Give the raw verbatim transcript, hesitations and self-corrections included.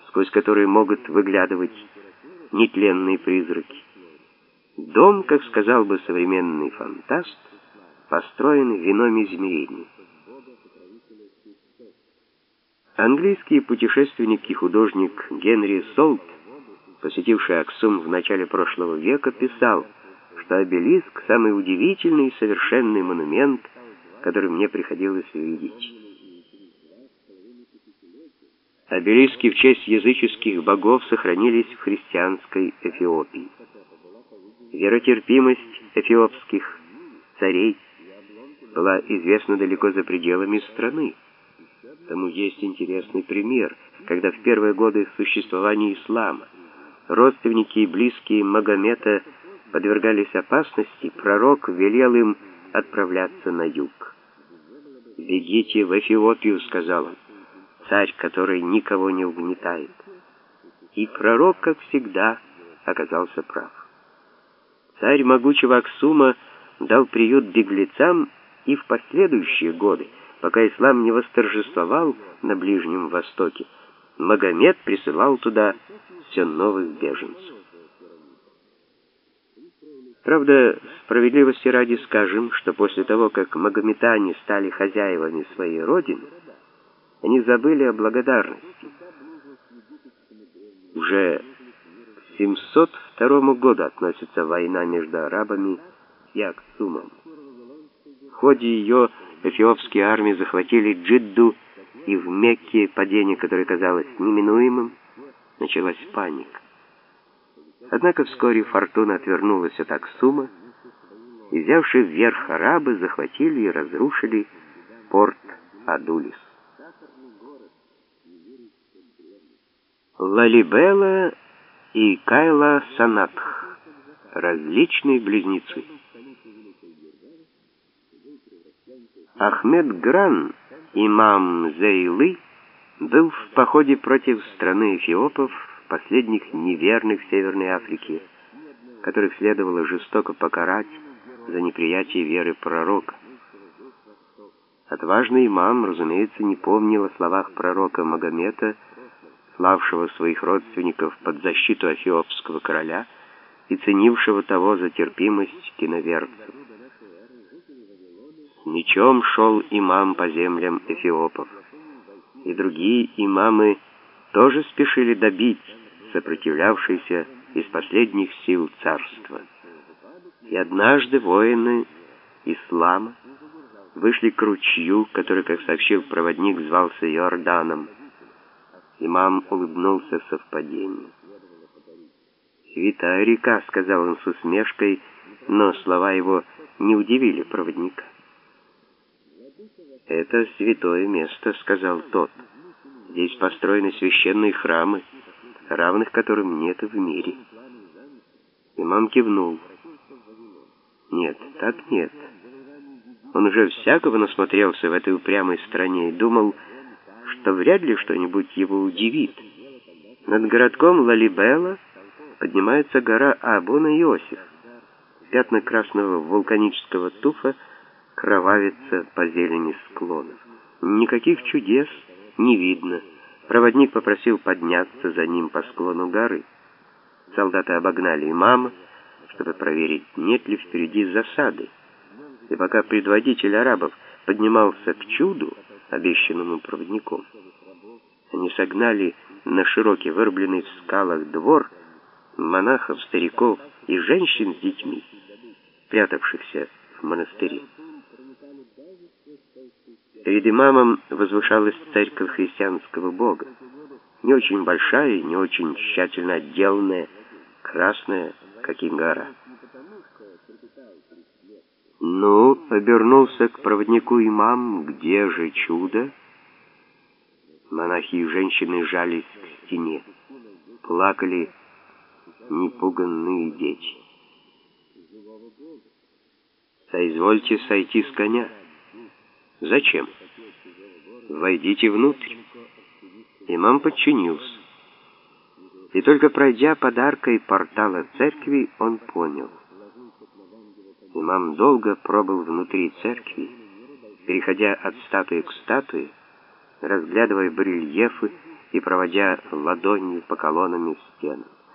сквозь которые могут выглядывать нетленные призраки. Дом, как сказал бы современный фантаст, построен в ином измерении. Английский путешественник и художник Генри Солт, посетивший Аксум в начале прошлого века, писал, что обелиск — самый удивительный и совершенный монумент, который мне приходилось увидеть. Обелиски в честь языческих богов сохранились в христианской Эфиопии. Веротерпимость эфиопских царей была известна далеко за пределами страны. Тому есть интересный пример, когда в первые годы существования ислама родственники и близкие Магомета подвергались опасности, пророк велел им отправляться на юг. «Бегите в Эфиопию», — сказал он, — «царь, который никого не угнетает». И пророк, как всегда, оказался прав. Царь могучего Аксума дал приют беглецам и в последующие годы, пока ислам не восторжествовал на Ближнем Востоке, Магомет присылал туда все новых беженцев. Правда, справедливости ради скажем, что после того, как магометане стали хозяевами своей родины, они забыли о благодарности. Уже к семьсот второму году относится война между арабами и Аксумом. В ходе ее эфиопские армии захватили Джидду, и в Мекке, падение которое казалось неминуемым, началась паника. Однако вскоре фортуна отвернулась от Аксума, и, взявши вверх арабы, захватили и разрушили порт Адулис. Лалибела и Кайла Санатх — различные близнецы. Ахмед Гран, имам Зейлы, был в походе против страны эфиопов, последних неверных в Северной Африке, которых следовало жестоко покарать за неприятие веры пророка. Отважный имам, разумеется, не помнил о словах пророка Магомета, славшего своих родственников под защиту эфиопского короля и ценившего того за терпимость к иноверцам. С мечом шел имам по землям эфиопов, и другие имамы тоже спешили добить сопротивлявшиеся из последних сил царства. И однажды воины ислама вышли к ручью, который, как сообщил проводник, звался Иорданом. Имам улыбнулся совпадению. «Святая река», — сказал он с усмешкой, но слова его не удивили проводника. «Это святое место», — сказал тот. «Здесь построены священные храмы, равных которым нет в мире». Имам кивнул. «Нет, так нет. Он уже всякого насмотрелся в этой упрямой стране и думал, что вряд ли что-нибудь его удивит. Над городком Лалибела поднимается гора Абуна-Иосиф. Пятна красного вулканического туфа кровавится по зелени склонов. Никаких чудес не видно. Проводник попросил подняться за ним по склону горы. Солдаты обогнали имама, чтобы проверить, нет ли впереди засады. И пока предводитель арабов поднимался к чуду, обещанному проводником, они согнали на широкий вырубленный в скалах двор монахов, стариков и женщин с детьми, прятавшихся в монастыре. Перед имамом возвышалась церковь христианского бога, не очень большая и не очень тщательно отделанная, красная, как и гора. «Ну, — обернулся к проводнику имам, — где же чудо?» Монахи и женщины жались к стене. Плакали непуганные дети. «Соизвольте сойти с коня». «Зачем?» «Войдите внутрь». Имам подчинился. И только пройдя под аркой портала церкви, он понял. Имам долго пробыл внутри церкви, переходя от статуи к статуе, разглядывая барельефы и проводя ладонью по колоннам и стенам.